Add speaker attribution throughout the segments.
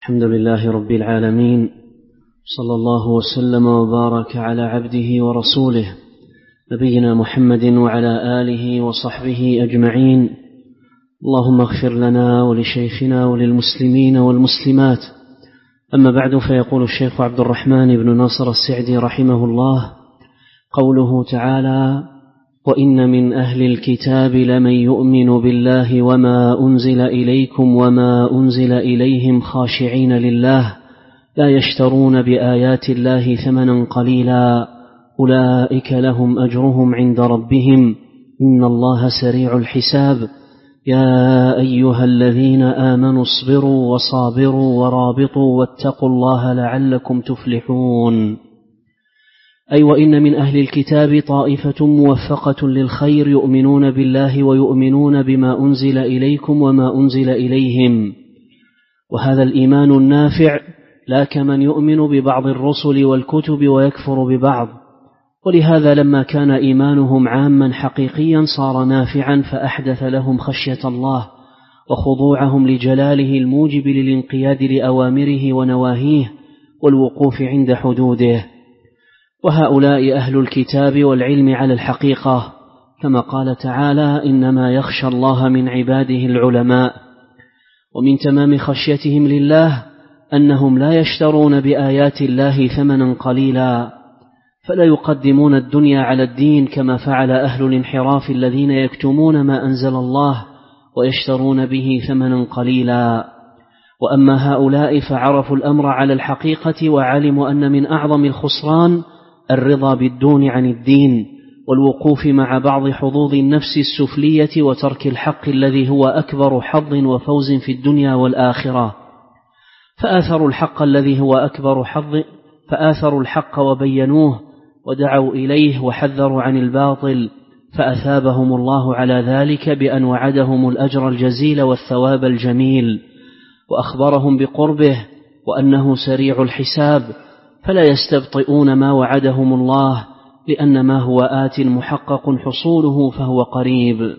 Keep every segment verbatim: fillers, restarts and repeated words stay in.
Speaker 1: الحمد لله رب العالمين، صلى الله وسلم وبارك على عبده ورسوله نبينا محمد وعلى آله وصحبه أجمعين. اللهم اغفر لنا ولشيخنا وللمسلمين والمسلمات. أما بعد، فيقول الشيخ عبد الرحمن بن ناصر السعدي رحمه الله: قوله تعالى: وإن من أهل الكتاب لمن يؤمن بالله وما أنزل إليكم وما أنزل إليهم خاشعين لله لا يشترون بآيات الله ثمنا قليلا أولئك لهم أجرهم عند ربهم إن الله سريع الحساب. يا أيها الذين آمنوا اصبروا وصابروا ورابطوا واتقوا الله لعلكم تفلحون. أي وإن من أهل الكتاب طائفة موفقة للخير يؤمنون بالله ويؤمنون بما أنزل إليكم وما أنزل إليهم، وهذا الإيمان النافع لا كمن يؤمن ببعض الرسل والكتب ويكفر ببعض. ولهذا لما كان إيمانهم عاما حقيقيا صار نافعا، فأحدث لهم خشية الله وخضوعهم لجلاله الموجب للانقياد لأوامره ونواهيه والوقوف عند حدوده. وهؤلاء أهل الكتاب والعلم على الحقيقة، كما قال تعالى: إنما يخشى الله من عباده العلماء. ومن تمام خشيتهم لله أنهم لا يشترون بآيات الله ثمنا قليلا، فلا يقدمون الدنيا على الدين كما فعل أهل الانحراف الذين يكتمون ما أنزل الله ويشترون به ثمنا قليلا. وأما هؤلاء فعرفوا الأمر على الحقيقة وعلموا أن من أعظم الخسران الرضا بالدون عن الدين والوقوف مع بعض حظوظ النفس السفلية وترك الحق الذي هو أكبر حظ وفوز في الدنيا والآخرة. فآثروا الحق الذي هو أكبر حظ فآثروا الحق وبينوه ودعوا إليه وحذروا عن الباطل، فأثابهم الله على ذلك بأن وعدهم الأجر الجزيل والثواب الجميل، وأخبرهم بقربه وأنه سريع الحساب، فلا يستبطئون ما وعدهم الله، لأن ما هو آت محقق حصوله فهو قريب.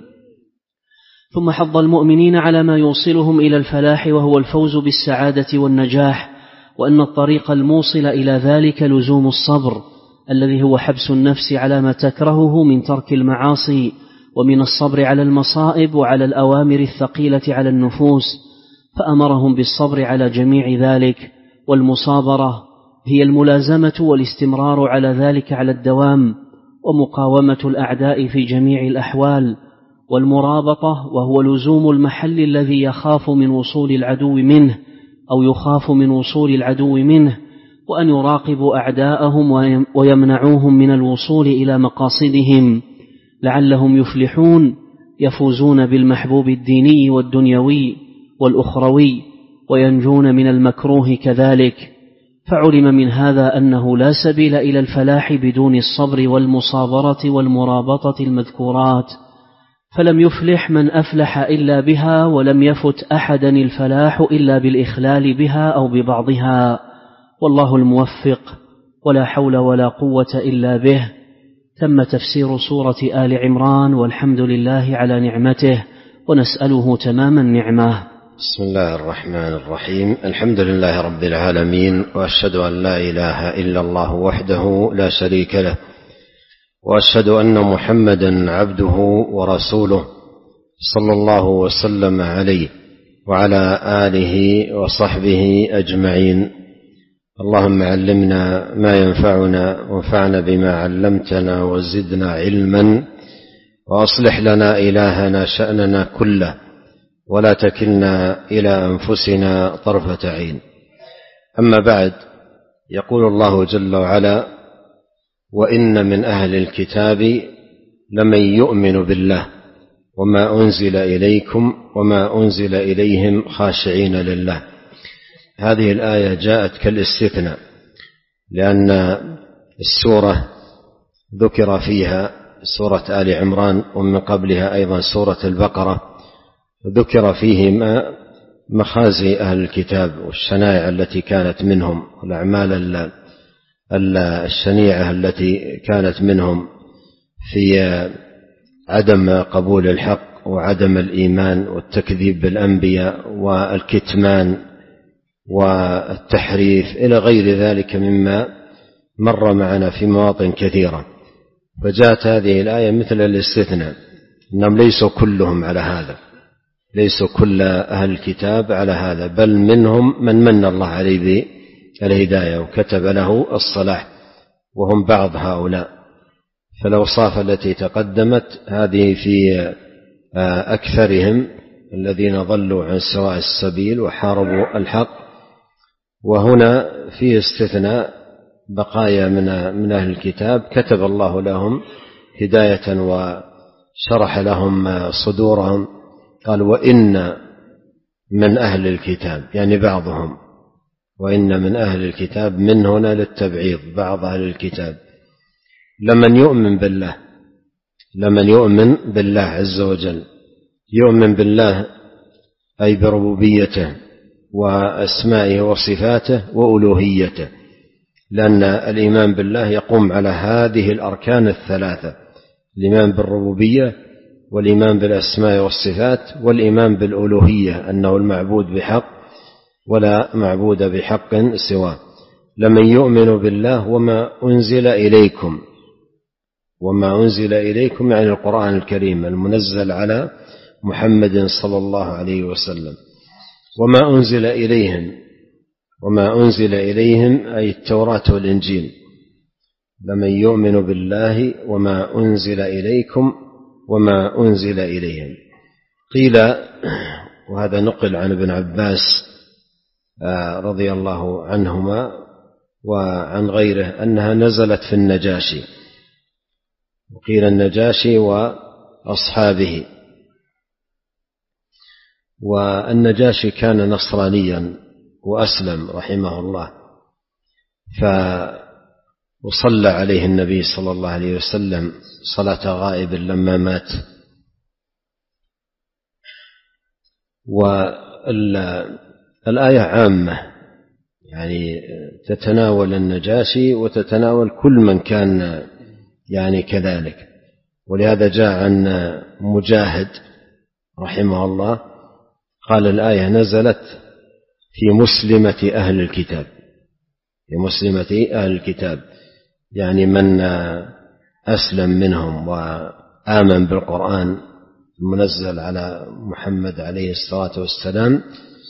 Speaker 1: ثم حض المؤمنين على ما يوصلهم إلى الفلاح، وهو الفوز بالسعادة والنجاح، وأن الطريق الموصل إلى ذلك لزوم الصبر الذي هو حبس النفس على ما تكرهه من ترك المعاصي، ومن الصبر على المصائب وعلى الأوامر الثقيلة على النفوس، فأمرهم بالصبر على جميع ذلك. والمصابرة هي الملازمة والاستمرار على ذلك على الدوام، ومقاومة الأعداء في جميع الأحوال. والمرابطة وهو لزوم المحل الذي يخاف من وصول العدو منه أو يخاف من وصول العدو منه، وأن يراقبوا أعداءهم ويمنعوهم من الوصول إلى مقاصدهم لعلهم يفلحون، يفوزون بالمحبوب الديني والدنيوي والأخروي، وينجون من المكروه كذلك. فعلم من هذا أنه لا سبيل إلى الفلاح بدون الصبر والمصابرة والمرابطة المذكورات، فلم يفلح من أفلح إلا بها، ولم يفت أحدا الفلاح إلا بالإخلال بها أو ببعضها. والله الموفق، ولا حول ولا قوة إلا به. تم تفسير سورة آل عمران، والحمد لله على نعمته، ونسأله تمام النعمة.
Speaker 2: بسم الله الرحمن الرحيم. الحمد لله رب العالمين، وأشهد أن لا إله إلا الله وحده لا شريك له، وأشهد أن محمدا عبده ورسوله صلى الله وسلم عليه وعلى آله وصحبه أجمعين. اللهم علمنا ما ينفعنا، وانفعنا بما علمتنا، وزدنا علما، وأصلح لنا إلهنا شأننا كله، ولا تكلنا إلى أنفسنا طرفة عين. أما بعد، يقول الله جل وعلا: وإن من أهل الكتاب لمن يؤمن بالله وما أنزل إليكم وما أنزل إليهم خاشعين لله. هذه الآية جاءت كالاستثناء، لأن السورة ذكر فيها سورة آل عمران، ومن قبلها أيضا سورة البقرة، ذكر فيهما مخازي أهل الكتاب والشنائع التي كانت منهم، والأعمال الشنيعة التي كانت منهم في عدم قبول الحق وعدم الإيمان والتكذيب بالأنبياء والكتمان والتحريف إلى غير ذلك مما مر معنا في مواطن كثيرة. فجاءت هذه الآية مثل الاستثناء، إنهم ليسوا كلهم على هذا، ليسوا كل أهل الكتاب على هذا، بل منهم من من الله عليه بالهداية وكتب له الصلاح، وهم بعض هؤلاء. فالأوصاف التي تقدمت هذه في أكثرهم الذين ضلوا عن سواء السبيل وحاربوا الحق، وهنا في استثناء بقايا من أهل الكتاب كتب الله لهم هداية وشرح لهم صدورهم. قال وإن من أهل الكتاب، يعني بعضهم، وإن من أهل الكتاب من هنا للتبعيض، بعض أهل الكتاب، لمن يؤمن بالله، لمن يؤمن بالله عز وجل، يؤمن بالله أي بربوبيته وأسمائه وصفاته وألوهيته، لأن الإيمان بالله يقوم على هذه الأركان الثلاثة: الإيمان بالربوبية، والإيمان بالأسماء والصفات، والإيمان بالألوهية، أنه المعبود بحق ولا معبود بحق سواه. لمن يؤمن بالله وما أنزل إليكم، وما أنزل إليكم يعني القرآن الكريم المنزل على محمد صلى الله عليه وسلم، وما أنزل إليهم، وما أنزل إليهم أي التوراة والإنجيل. لمن يؤمن بالله وما أنزل إليكم وما أنزل إليهم. قيل، وهذا نقل عن ابن عباس رضي الله عنهما وعن غيره، أنها نزلت في النجاشي، وقيل النجاشي وأصحابه. والنجاشي كان نصرانيا وأسلم رحمه الله، فصلى عليه النبي صلى الله عليه وسلم صلاة غائب لما مات. والآية عامة، يعني تتناول النجاشي وتتناول كل من كان يعني كذلك. ولهذا جاء عن مجاهد رحمه الله قال الآية نزلت في مسلمة أهل الكتاب، في مسلمة أهل الكتاب، يعني من أسلم منهم وآمن بالقرآن المنزل على محمد عليه الصلاة والسلام،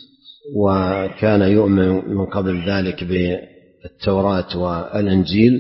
Speaker 2: وكان يؤمن من قبل ذلك بالتوراة والإنجيل.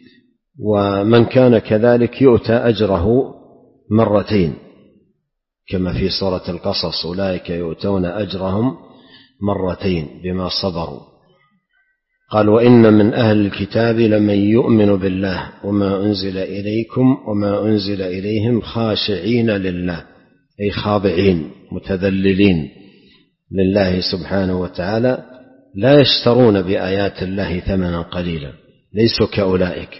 Speaker 2: ومن كان كذلك يؤتى أجره مرتين كما في سورة القصص: أولئك يؤتون أجرهم مرتين بما صبروا. قال وإن من أهل الكتاب لمن يؤمن بالله وما أنزل إليكم وما أنزل إليهم خاشعين لله، أي خاضعين متذللين لله سبحانه وتعالى، لا يشترون بآيات الله ثمنا قليلا، ليسوا كأولئك.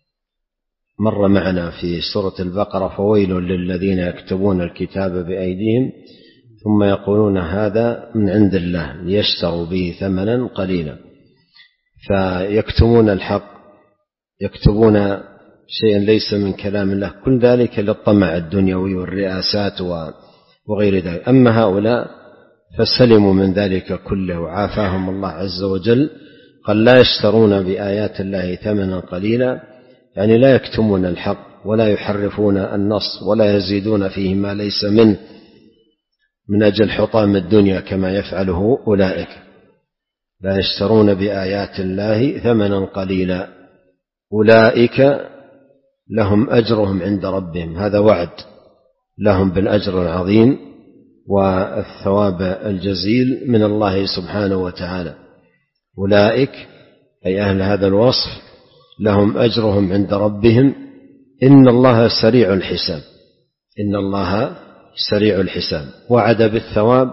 Speaker 2: مر معنا في سورة البقرة: فويل للذين يكتبون الكتاب بأيديهم ثم يقولون هذا من عند الله ليشتروا به ثمنا قليلا. فيكتمون الحق، يكتبون شيئا ليس من كلام الله، كل ذلك للطمع الدنيوي والرئاسات وغير ذلك. أما هؤلاء فسلموا من ذلك كله وعافاهم الله عز وجل. قال لا يشترون بآيات الله ثمنا قليلا، يعني لا يكتمون الحق ولا يحرفون النص ولا يزيدون فيه ما ليس منه من أجل حطام الدنيا كما يفعله أولئك. لا يشترون بآيات الله ثمنا قليلا، أولئك لهم أجرهم عند ربهم، هذا وعد لهم بالأجر العظيم والثواب الجزيل من الله سبحانه وتعالى. أولئك أي أهل هذا الوصف لهم أجرهم عند ربهم، إن الله سريع الحساب، إن الله سريع الحساب. وعد بالثواب،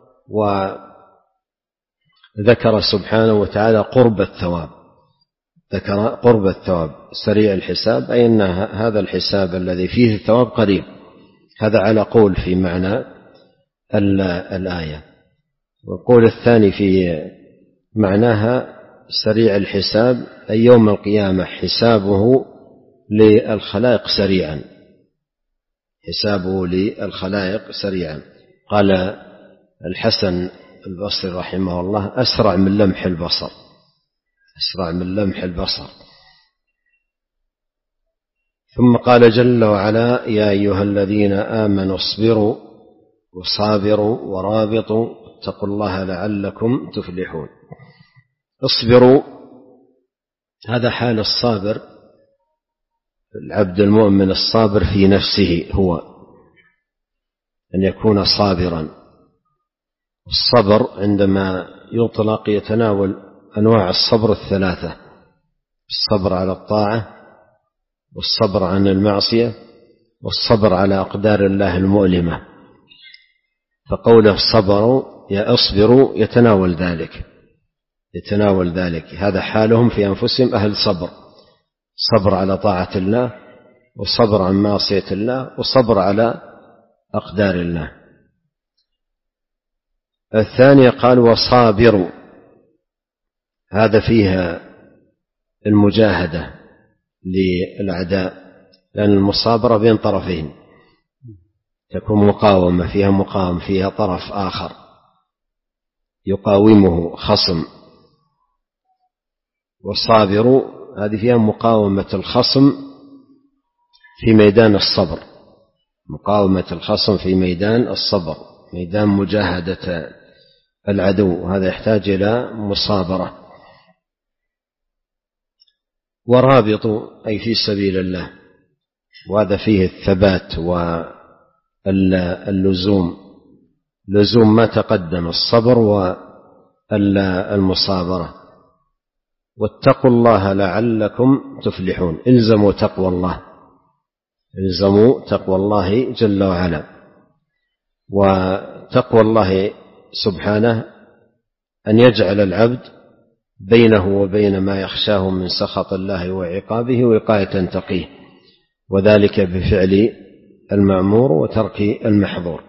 Speaker 2: وذكر سبحانه وتعالى قرب الثواب، ذكر قرب الثواب. سريع الحساب أي أن هذا الحساب الذي فيه الثواب قريب. هذا على قول في معنى الآية. والقول الثاني في معناها سريع الحساب أي يوم القيامة حسابه للخلائق سريعا، حسابه للخلائق سريعا. قال الحسن البصري رحمه الله: أسرع من لمح البصر، أسرع من لمح البصر. ثم قال جل وعلا: يا أيها الذين آمنوا اصبروا وصابروا ورابطوا اتقوا الله لعلكم تفلحون. اصبروا، هذا حال الصابر، العبد المؤمن الصابر في نفسه هو أن يكون صابرا. الصبر عندما يطلق يتناول أنواع الصبر الثلاثة: الصبر على الطاعة، والصبر عن المعصية، والصبر على أقدار الله المؤلمة. فقوله صبروا يا اصبروا يتناول ذلك، يتناول ذلك. هذا حالهم في أنفسهم أهل صبر، صبر على طاعة الله، وصبر عن معصية الله، وصبر على أقدار الله. الثانية قال وصابروا، هذا فيها المجاهدة للأعداء، لأن المصابرة بين طرفين، تكون مقاومة، فيها مقاوم، فيها طرف آخر يقاومه خصم. وصابروا هذه فيها مقاومة الخصم في ميدان الصبر، مقاومة الخصم في ميدان الصبر، ميدان مجاهدة العدو، هذا يحتاج إلى مصابرة. ورابطوا أي في سبيل الله، وهذا فيه الثبات واللزوم، لزوم ما تقدم، الصبر والمصابرة. واتقوا الله لعلكم تفلحون، الزموا تقوى الله، الزموا تقوى الله جل وعلا. وتقوى الله سبحانه أن يجعل العبد بينه وبين ما يخشاه من سخط الله وعقابه وقاية تقيه، وذلك بفعل المأمور وترك المحظور.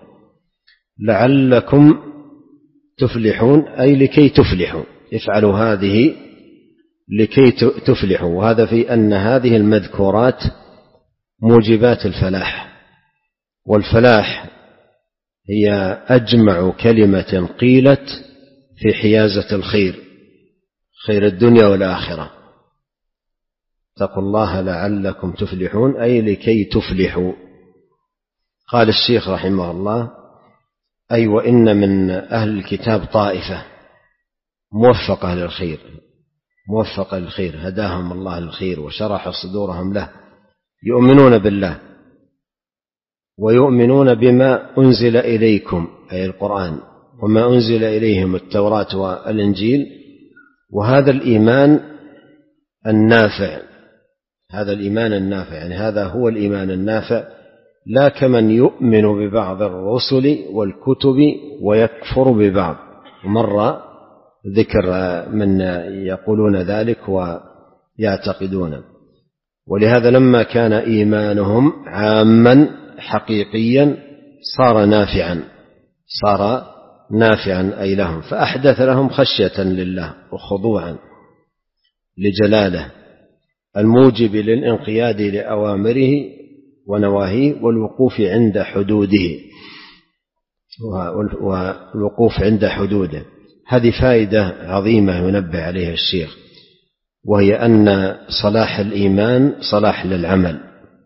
Speaker 2: لعلكم تفلحون أي لكي تفلحوا، افعلوا هذه لكي تفلحوا. وهذا في أن هذه المذكورات موجبات الفلاح، والفلاح هي أجمع كلمة قيلت في حيازة الخير، خير الدنيا والآخرة. اتقوا الله لعلكم تفلحون أي لكي تفلحوا. قال الشيخ رحمه الله: أي وإن من أهل الكتاب طائفة موفقة للخير، موفقة للخير، هداهم الله للخير وشرح صدورهم له، يؤمنون بالله ويؤمنون بما أنزل إليكم أي القرآن، وما أنزل إليهم التوراة والإنجيل. وهذا الإيمان النافع، هذا الإيمان النافع، يعني هذا هو الإيمان النافع، لا كمن يؤمن ببعض الرسل والكتب ويكفر ببعض. مر ذكر من يقولون ذلك ويعتقدون. ولهذا لما كان إيمانهم عاما حقيقيا صار نافعا، صار نافعا أي لهم، فأحدث لهم خشية لله وخضوعا لجلاله الموجب للانقياد لأوامره ونواهيه، والوقوف عند حدوده، والوقوف عند حدوده. هذه فائدة عظيمة ينبه عليها الشيخ، وهي أن صلاح الإيمان صلاح للعمل،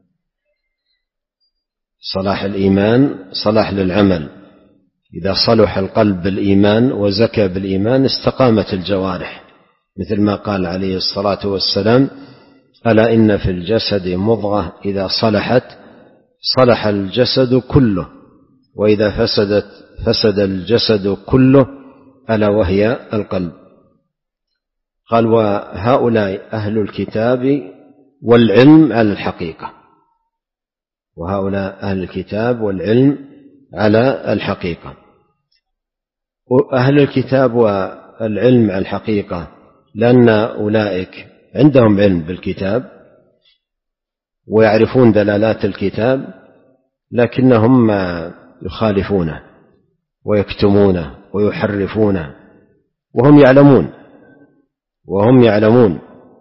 Speaker 2: صلاح الإيمان صلاح للعمل. إذا صلح القلب بالإيمان وزكى بالإيمان استقامت الجوارح، مثل ما قال عليه الصلاة والسلام: ألا إن في الجسد مضغة إذا صلحت صلح الجسد كله، وإذا فسدت فسد الجسد كله، ألا وهي القلب. قال: وهؤلاء أهل الكتاب والعلم على الحقيقة، وهؤلاء أهل الكتاب والعلم على الحقيقة. أهل الكتاب والعلم على الحقيقة لأن أولئك عندهم علم بالكتاب ويعرفون دلالات الكتاب، لكنهم يخالفونه ويكتمونه ويحرفونه وهم يعلمون، وهم يعلمون.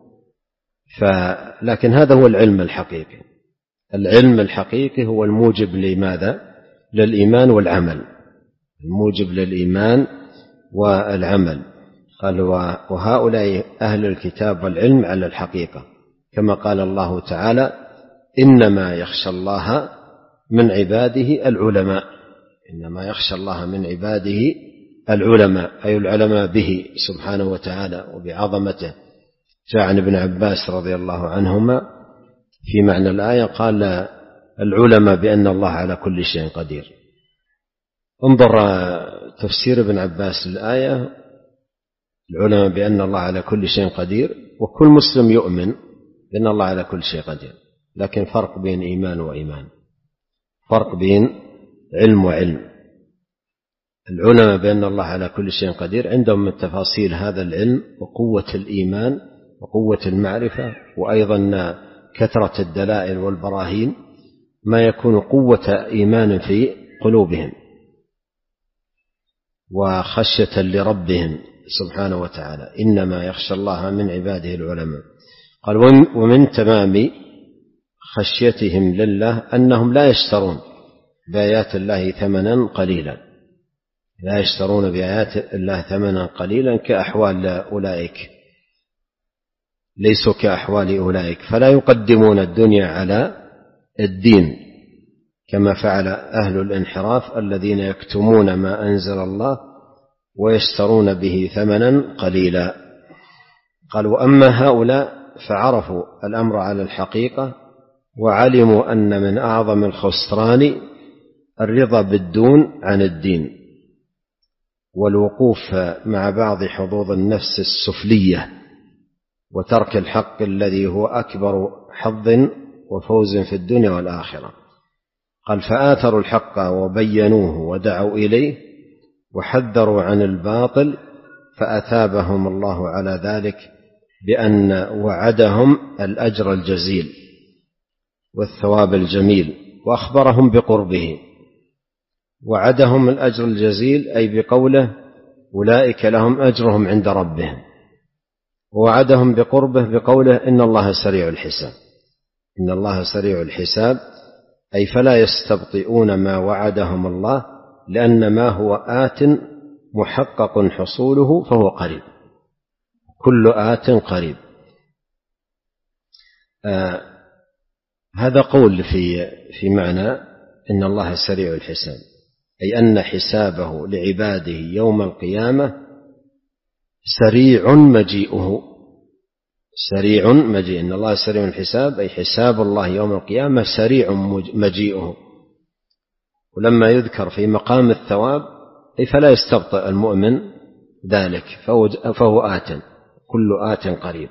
Speaker 2: لكن هذا هو العلم الحقيقي. العلم الحقيقي هو الموجب لماذا؟ للإيمان والعمل، الموجب للإيمان والعمل. قال وهؤلاء أهل الكتاب والعلم على الحقيقة، كما قال الله تعالى إنما يخشى الله من عباده العلماء، إنما يخشى الله من عباده العلماء، أي العلماء به سبحانه وتعالى وبعظمته. جاء عن ابن عباس رضي الله عنهما في معنى الآية قال العلماء بأن الله على كل شيء قدير. انظر تفسير ابن عباس للآية، العلماء بأن الله على كل شيء قدير، وكل مسلم يؤمن بأن الله على كل شيء قدير، لكن فرق بين إيمان وإيمان، فرق بين علم وعلم. العلماء بأن الله على كل شيء قدير عندهم من تفاصيل هذا العلم وقوة الإيمان وقوة المعرفة، وأيضا كثرة الدلائل والبراهين، ما يكون قوة إيمان في قلوبهم وخشية لربهم سبحانه وتعالى. إنما يخشى الله من عباده العلماء. قال ومن تمام خشيتهم لله أنهم لا يشترون بآيات الله ثمنا قليلا، لا يشترون بآيات الله ثمنا قليلا كأحوال أولئك، ليسوا كأحوال أولئك، فلا يقدمون الدنيا على الدين كما فعل أهل الانحراف الذين يكتمون ما أنزل الله ويشترون به ثمنا قليلا. قال وأما هؤلاء فعرفوا الأمر على الحقيقة وعلموا أن من أعظم الخسران الرضا بالدون عن الدين والوقوف مع بعض حظوظ النفس السفلية وترك الحق الذي هو أكبر حظ وفوز في الدنيا والآخرة. قال فآثروا الحق وبينوه ودعوا إليه وحذروا عن الباطل، فأثابهم الله على ذلك بأن وعدهم الأجر الجزيل والثواب الجميل، وأخبرهم بقربه. وعدهم الأجر الجزيل أي بقوله أولئك لهم أجرهم عند ربهم، ووعدهم بقربه بقوله إن الله سريع الحساب، إن الله سريع الحساب، أي فلا يستبطئون ما وعدهم الله، لأن ما هو آت محقق حصوله فهو قريب، كل آت قريب. آه هذا قول في في معنى إن الله سريع الحساب، أي أن حسابه لعباده يوم القيامة سريع مجيئه، سريع مجيء. إن الله سريع الحساب أي حساب الله يوم القيامة سريع مجيئه. ولما يذكر في مقام الثواب أي فلا يستبطئ المؤمن ذلك، فهو آت، كل آت قريب.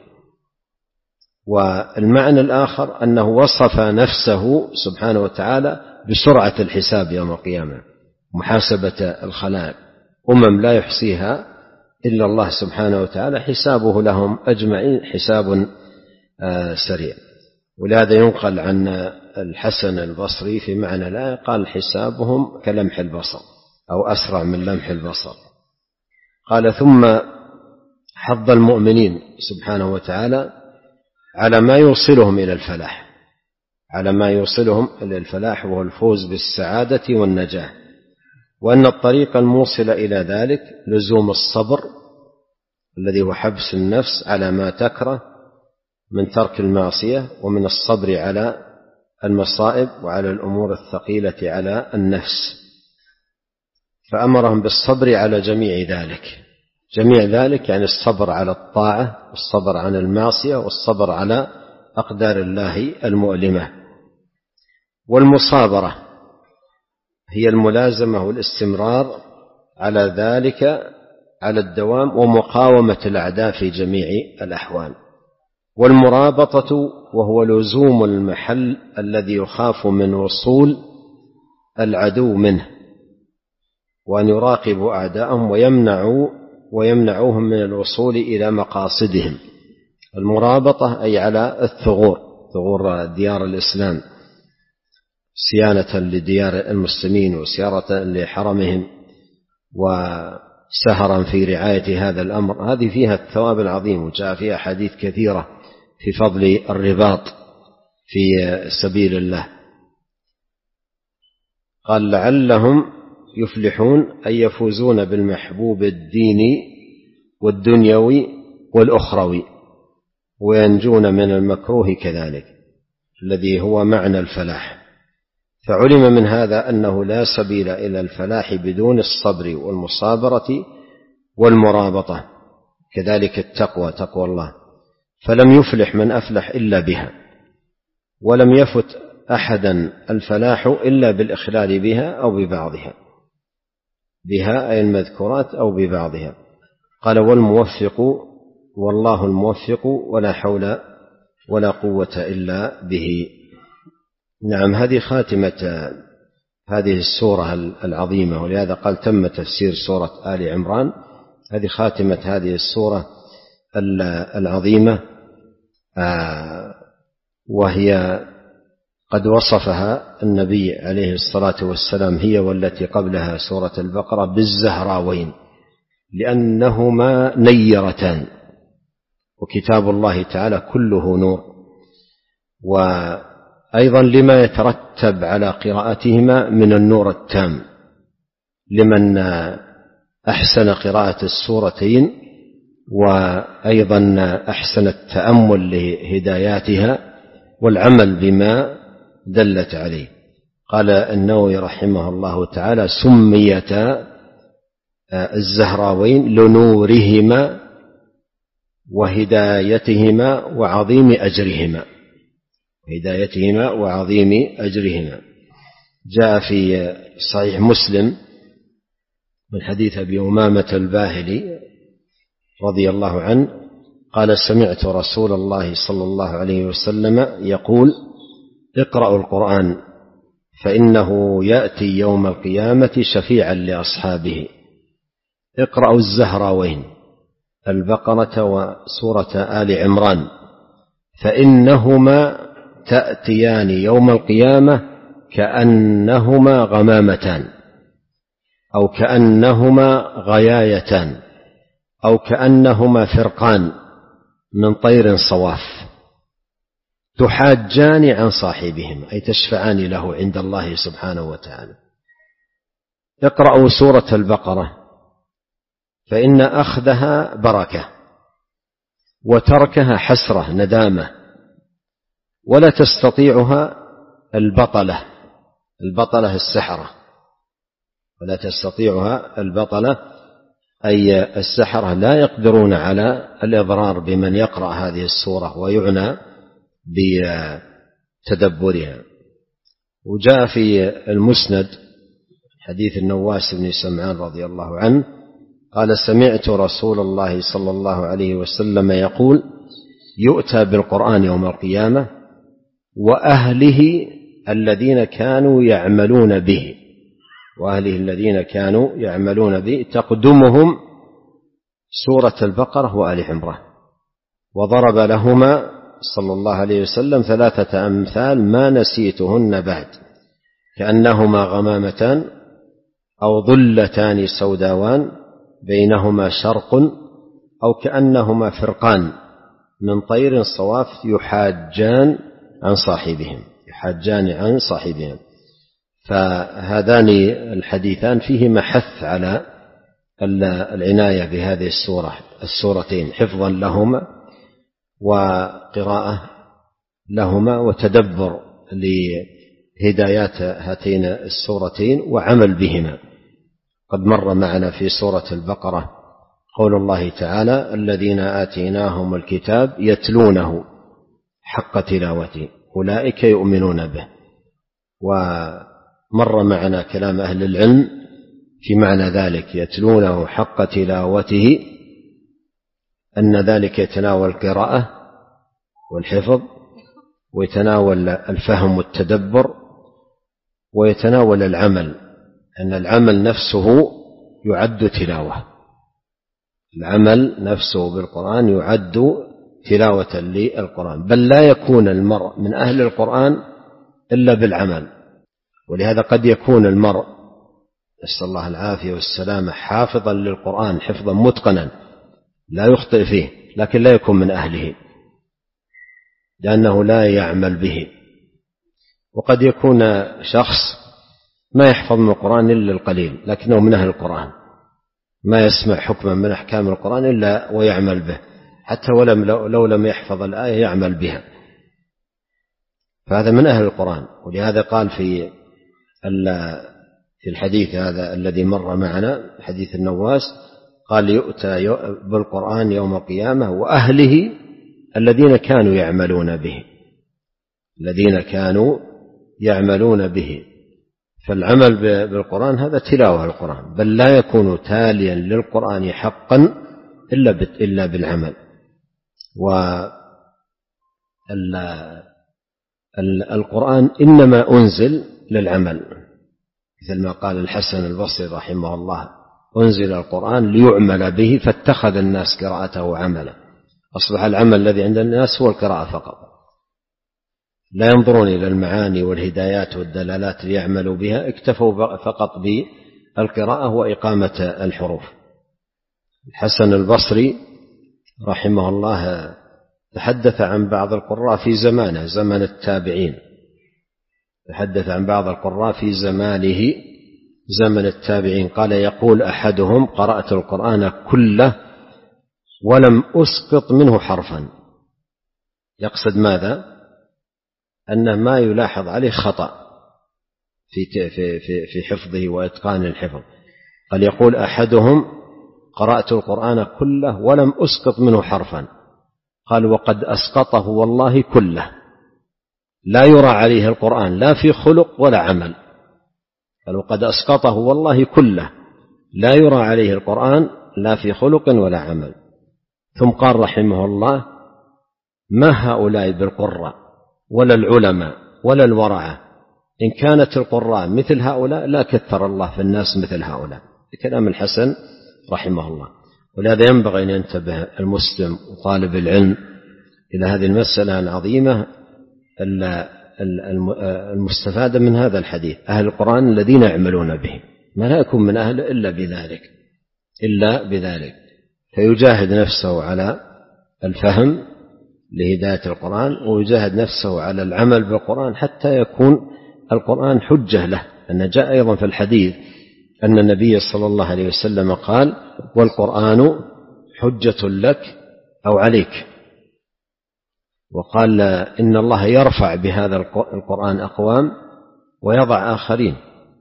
Speaker 2: والمعنى الآخر أنه وصف نفسه سبحانه وتعالى بسرعة الحساب يوم القيامة، محاسبة الخلائق، أمم لا يحصيها إلا الله سبحانه وتعالى، حسابه لهم أجمعين حساب سريع. ولهذا ينقل عن الحسن البصري في معنى لا قال حسابهم كلمح البصر أو أسرع من لمح البصر. قال ثم حض المؤمنين سبحانه وتعالى على ما يوصلهم إلى الفلاح، على ما يوصلهم إلى الفلاح وهو الفوز بالسعادة والنجاة، وأن الطريق الموصل إلى ذلك لزوم الصبر الذي هو حبس النفس على ما تكره من ترك المعصية، ومن الصبر على المصائب وعلى الأمور الثقيلة على النفس. فأمرهم بالصبر على جميع ذلك، جميع ذلك يعني الصبر على الطاعة والصبر عن المعصية والصبر على أقدار الله المؤلمة. والمصابرة هي الملازمة والاستمرار على ذلك على الدوام ومقاومة الأعداء في جميع الأحوال. والمرابطة وهو لزوم المحل الذي يخاف من وصول العدو منه، وأن يراقبوا أعداءهم ويمنعوا ويمنعوهم من الوصول إلى مقاصدهم. المرابطة أي على الثغور، ثغور ديار الإسلام، صيانة لديار المسلمين وسيارة لحرمهم وسهرا في رعاية هذا الأمر. هذه فيها الثواب العظيم، وجاء فيها حديث كثيرة في فضل الرباط في سبيل الله. قال لعلهم يفلحون أي يفوزون بالمحبوب الديني والدنيوي والأخروي، وينجون من المكروه كذلك الذي هو معنى الفلاح. فعلم من هذا أنه لا سبيل إلى الفلاح بدون الصبر والمصابرة والمرابطة، كذلك التقوى، تقوى الله، فلم يفلح من أفلح إلا بها، ولم يفت أحدا الفلاح إلا بالإخلال بها أو ببعضها، بها أي المذكورات أو ببعضها. قال والموفق والله الموفق ولا حول ولا قوة إلا به. نعم، هذه خاتمة هذه السورة العظيمة، ولهذا قال تم تفسير سورة آل عمران. هذه خاتمة هذه السورة العظيمة، وهي قد وصفها النبي عليه الصلاة والسلام هي والتي قبلها سورة البقرة بالزهراوين، لأنهما نيرتان، وكتاب الله تعالى كله نور. وأيضا لما يترتب على قراءتهما من النور التام لمن أحسن قراءة السورتين، وأيضا أحسن التأمل لهداياتها والعمل بما دلت عليه. قال النووي رحمه الله تعالى سميتا الزهراوين لنورهما وهدايتهما وعظيم أجرهما، هدايتهما وعظيم أجرهما. جاء في صحيح مسلم من حديث أبي أمامة الباهلي رضي الله عنه قال سمعت رسول الله صلى الله عليه وسلم يقول اقرأوا القرآن فإنه يأتي يوم القيامة شفيعا لأصحابه. اقرأوا الزهراوين البقرة وسورة آل عمران فإنهما تأتيان يوم القيامة كأنهما غمامتان أو كأنهما غيايتان أو كأنهما فرقان من طير صواف تحاجان عن صاحبهم، أي تشفعان له عند الله سبحانه وتعالى. اقرأوا سورة البقرة فإن أخذها بركة وتركها حسرة ندامة، ولا تستطيعها البطلة، البطلة السحرة، ولا تستطيعها البطلة أي السحرة لا يقدرون على الإضرار بمن يقرأ هذه السورة ويعنى بتدبرها. وجاء في المسند حديث النواس بن سمعان رضي الله عنه قال سمعت رسول الله صلى الله عليه وسلم يقول يؤتى بالقرآن يوم القيامة وأهله الذين كانوا يعملون به، وأهله الذين كانوا يعملون به تقدمهم سورة البقرة وآل عمران، وضرب لهما صلى الله عليه وسلم ثلاثة أمثال ما نسيتهن بعد، كأنهما غمامتان أو ظلتان سوداوان بينهما شرق أو كأنهما فرقان من طير صواف يحاجان عن صاحبهم، يحاجان عن صاحبهم. فهذان الحديثان فيهما حث على العناية بهذه السورة السورتين حفظا لهما وقراءة لهما وتدبر لهدايات هاتين السورتين وعمل بهما. قد مر معنا في سورة البقرة قول الله تعالى الذين آتيناهم الكتاب يتلونه حق تلاوته أولئك يؤمنون به. ومر معنا كلام أهل العلم في معنى ذلك يتلونه حق تلاوته أن ذلك يتناول القراءة والحفظ، ويتناول الفهم والتدبر، ويتناول العمل، أن العمل نفسه يعد تلاوة، العمل نفسه بالقرآن يعد تلاوة للقرآن، بل لا يكون المرء من أهل القرآن إلا بالعمل. ولهذا قد يكون المرء نسأل الله العافية والسلامة حافظا للقرآن حفظا متقنا لا يخطئ فيه، لكن لا يكون من أهله لأنه لا يعمل به. وقد يكون شخص ما يحفظ من القرآن إلا القليل لكنه من أهل القرآن، ما يسمع حكما من أحكام القرآن إلا ويعمل به، حتى ولم لو لم يحفظ الآية يعمل بها، فهذا من أهل القرآن. ولهذا قال في في الحديث هذا الذي مر معنا حديث النواس قال يؤتى بالقرآن يوم القيامة وأهله الذين كانوا يعملون به، الذين كانوا يعملون به. فالعمل بالقرآن هذا تلاوة القرآن، بل لا يكون تاليا للقرآن حقا إلا بالعمل. والقرآن إنما أنزل للعمل، مثل ما قال الحسن البصري رحمه الله أنزل القرآن ليعمل به فاتخذ الناس قراءته عملا. أصبح العمل الذي عند الناس هو القراءة فقط، لا ينظرون إلى المعاني والهدايات والدلالات ليعملوا بها، اكتفوا فقط بالقراءة وإقامة الحروف. الحسن البصري رحمه الله تحدث عن بعض القراء في زمانه، زمن التابعين، تحدث عن بعض القراء في زمانه زمن التابعين، قال يقول أحدهم قرأت القرآن كله ولم أسقط منه حرفا. يقصد ماذا؟ أنه ما يلاحظ عليه خطأ في في في حفظه وإتقان الحفظ. قال يقول أحدهم قرأت القرآن كله ولم أسقط منه حرفا، قال وقد أسقطه والله كله، لا يرى عليه القرآن لا في خلق ولا عمل. قال وقد أسقطه والله كله، لا يرى عليه القرآن لا في خلق ولا عمل. ثم قال رحمه الله ما هؤلاء بالقراء ولا العلماء ولا الورعة، إن كانت القراء مثل هؤلاء لا كثر الله في الناس مثل هؤلاء. كلام الحسن رحمه الله. ولهذا ينبغي أن ينتبه المسلم وطالب العلم إلى هذه المسألة العظيمة المستفادة من هذا الحديث، أهل القرآن الذين يعملون به، ما لا يكون من أهل إلا بذلك إلا بذلك فيجاهد نفسه على الفهم لهداية القرآن، ويجاهد نفسه على العمل بالقرآن حتى يكون القرآن حجة له. أن جاء أيضا في الحديث أن النبي صلى الله عليه وسلم قال والقرآن حجة لك أو عليك، وقال إن الله يرفع بهذا القرآن أقوام ويضع آخرين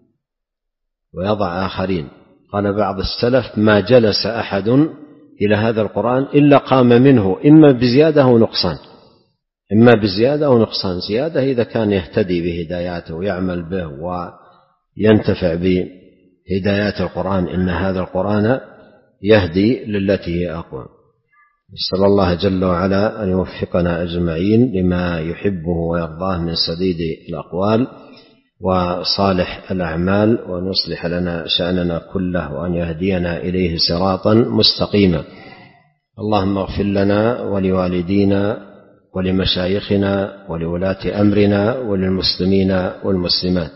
Speaker 2: ويضع آخرين. قال بعض السلف ما جلس أحد إلى هذا القرآن إلا قام منه إما بزيادة أو نقصان، إما بزيادة أو نقصان. زيادة إذا كان يهتدي بهداياته ويعمل به وينتفع بهدايات القرآن، إن هذا القرآن يهدي للتي هي أقوى. نسأل الله جل وعلا أن يوفقنا أجمعين لما يحبه ويرضاه من سديد الأقوال وصالح الأعمال، وأن يصلح لنا شأننا كله، وأن يهدينا إليه صراطا مستقيما. اللهم اغفر لنا ولوالدينا ولمشايخنا ولولاة أمرنا وللمسلمين والمسلمات.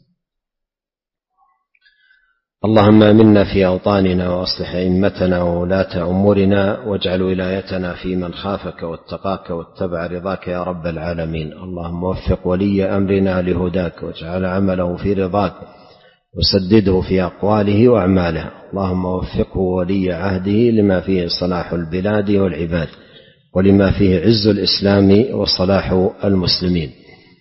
Speaker 2: اللهم آمنا في أوطاننا وأصلح أئمتنا وولاة أمورنا، واجعل ولايتنا في من خافك واتقاك واتبع رضاك يا رب العالمين. اللهم وفق ولي أمرنا لهداك، واجعل عمله في رضاك، وسدده في أقواله وأعماله. اللهم وفقه ولي عهده لما فيه صلاح البلاد والعباد، ولما فيه عز الإسلام وصلاح المسلمين.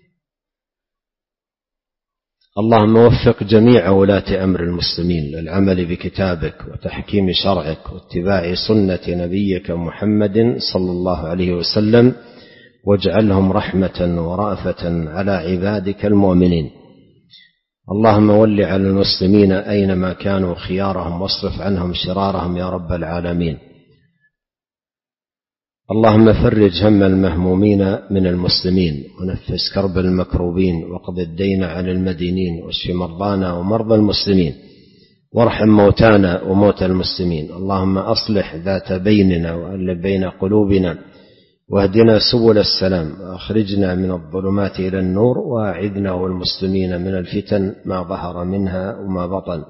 Speaker 2: اللهم وفق جميع ولاة أمر المسلمين للعمل بكتابك وتحكيم شرعك واتباع سنة نبيك محمد صلى الله عليه وسلم، واجعلهم رحمة ورأفة على عبادك المؤمنين. اللهم ول على المسلمين أينما كانوا خيارهم، واصرف عنهم شرارهم يا رب العالمين. اللهم فرج هم المهمومين من المسلمين، ونفس كرب المكروبين، وقض الدين عن المدينين، واشف مرضانا ومرضى المسلمين، وارحم موتانا وموتى المسلمين. اللهم أصلح ذات بيننا وألف بين قلوبنا، واهدنا سبل السلام، وأخرجنا من الظلمات إلى النور، وأعذنا والمسلمين من الفتن ما ظهر منها وما بطن.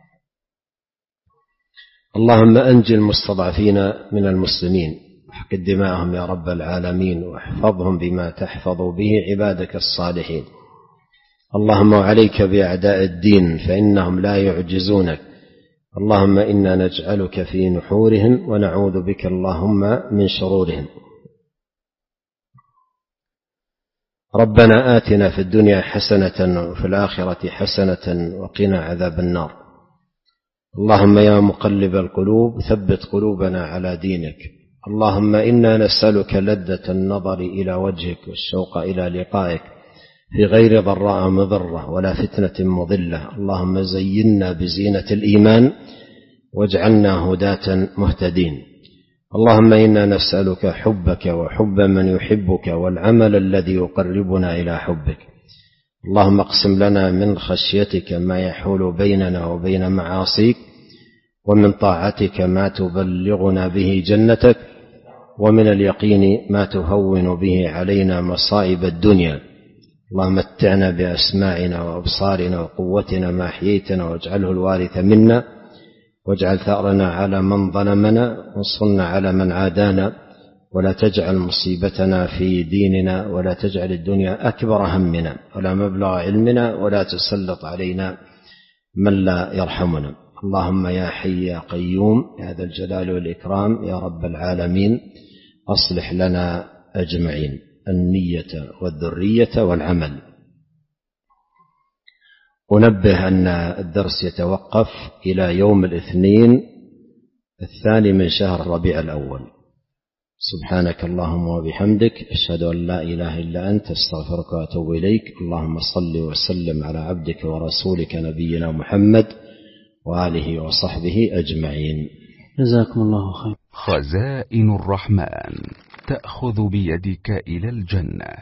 Speaker 2: اللهم أنجي المستضعفين من المسلمين، واحقق دماءهم يا رب العالمين، واحفظهم بما تحفظ به عبادك الصالحين. اللهم عليك بأعداء الدين فإنهم لا يعجزونك. اللهم إنا نجعلك في نحورهم ونعوذ بك اللهم من شرورهم. ربنا آتنا في الدنيا حسنة وفي الآخرة حسنة وقنا عذاب النار. اللهم يا مقلب القلوب ثبت قلوبنا على دينك. اللهم إنا نسألك لذة النظر إلى وجهك والشوق إلى لقائك في غير ضراء مضرة ولا فتنة مضلة. اللهم زينا بزينة الإيمان واجعلنا هداة مهتدين. اللهم إنا نسألك حبك وحب من يحبك والعمل الذي يقربنا إلى حبك. اللهم اقسم لنا من خشيتك ما يحول بيننا وبين معاصيك، ومن طاعتك ما تبلغنا به جنتك، ومن اليقين ما تهون به علينا مصائب الدنيا. اللهم متعنا بأسماعنا وأبصارنا وقوتنا ما أحييتنا واجعله الوارث منا، واجعل ثأرنا على من ظلمنا وانصرنا على من عادانا، ولا تجعل مصيبتنا في ديننا، ولا تجعل الدنيا أكبر همنا ولا مبلغ علمنا، ولا تسلط علينا من لا يرحمنا. اللهم يا حي يا قيوم يا ذا الجلال والإكرام يا رب العالمين أصلح لنا أجمعين النية والذرية والعمل. أنبه أن الدرس يتوقف إلى يوم الاثنين الثاني من شهر ربيع الأول. سبحانك اللهم وبحمدك أشهد أن لا إله إلا أنت استغفرك وأتوب إليك. اللهم صل وسلم على عبدك ورسولك نبينا محمد وآله وصحبه أجمعين.
Speaker 1: جزاكم الله خير.
Speaker 3: خزائن الرحمن تأخذ بيدك إلى الجنة.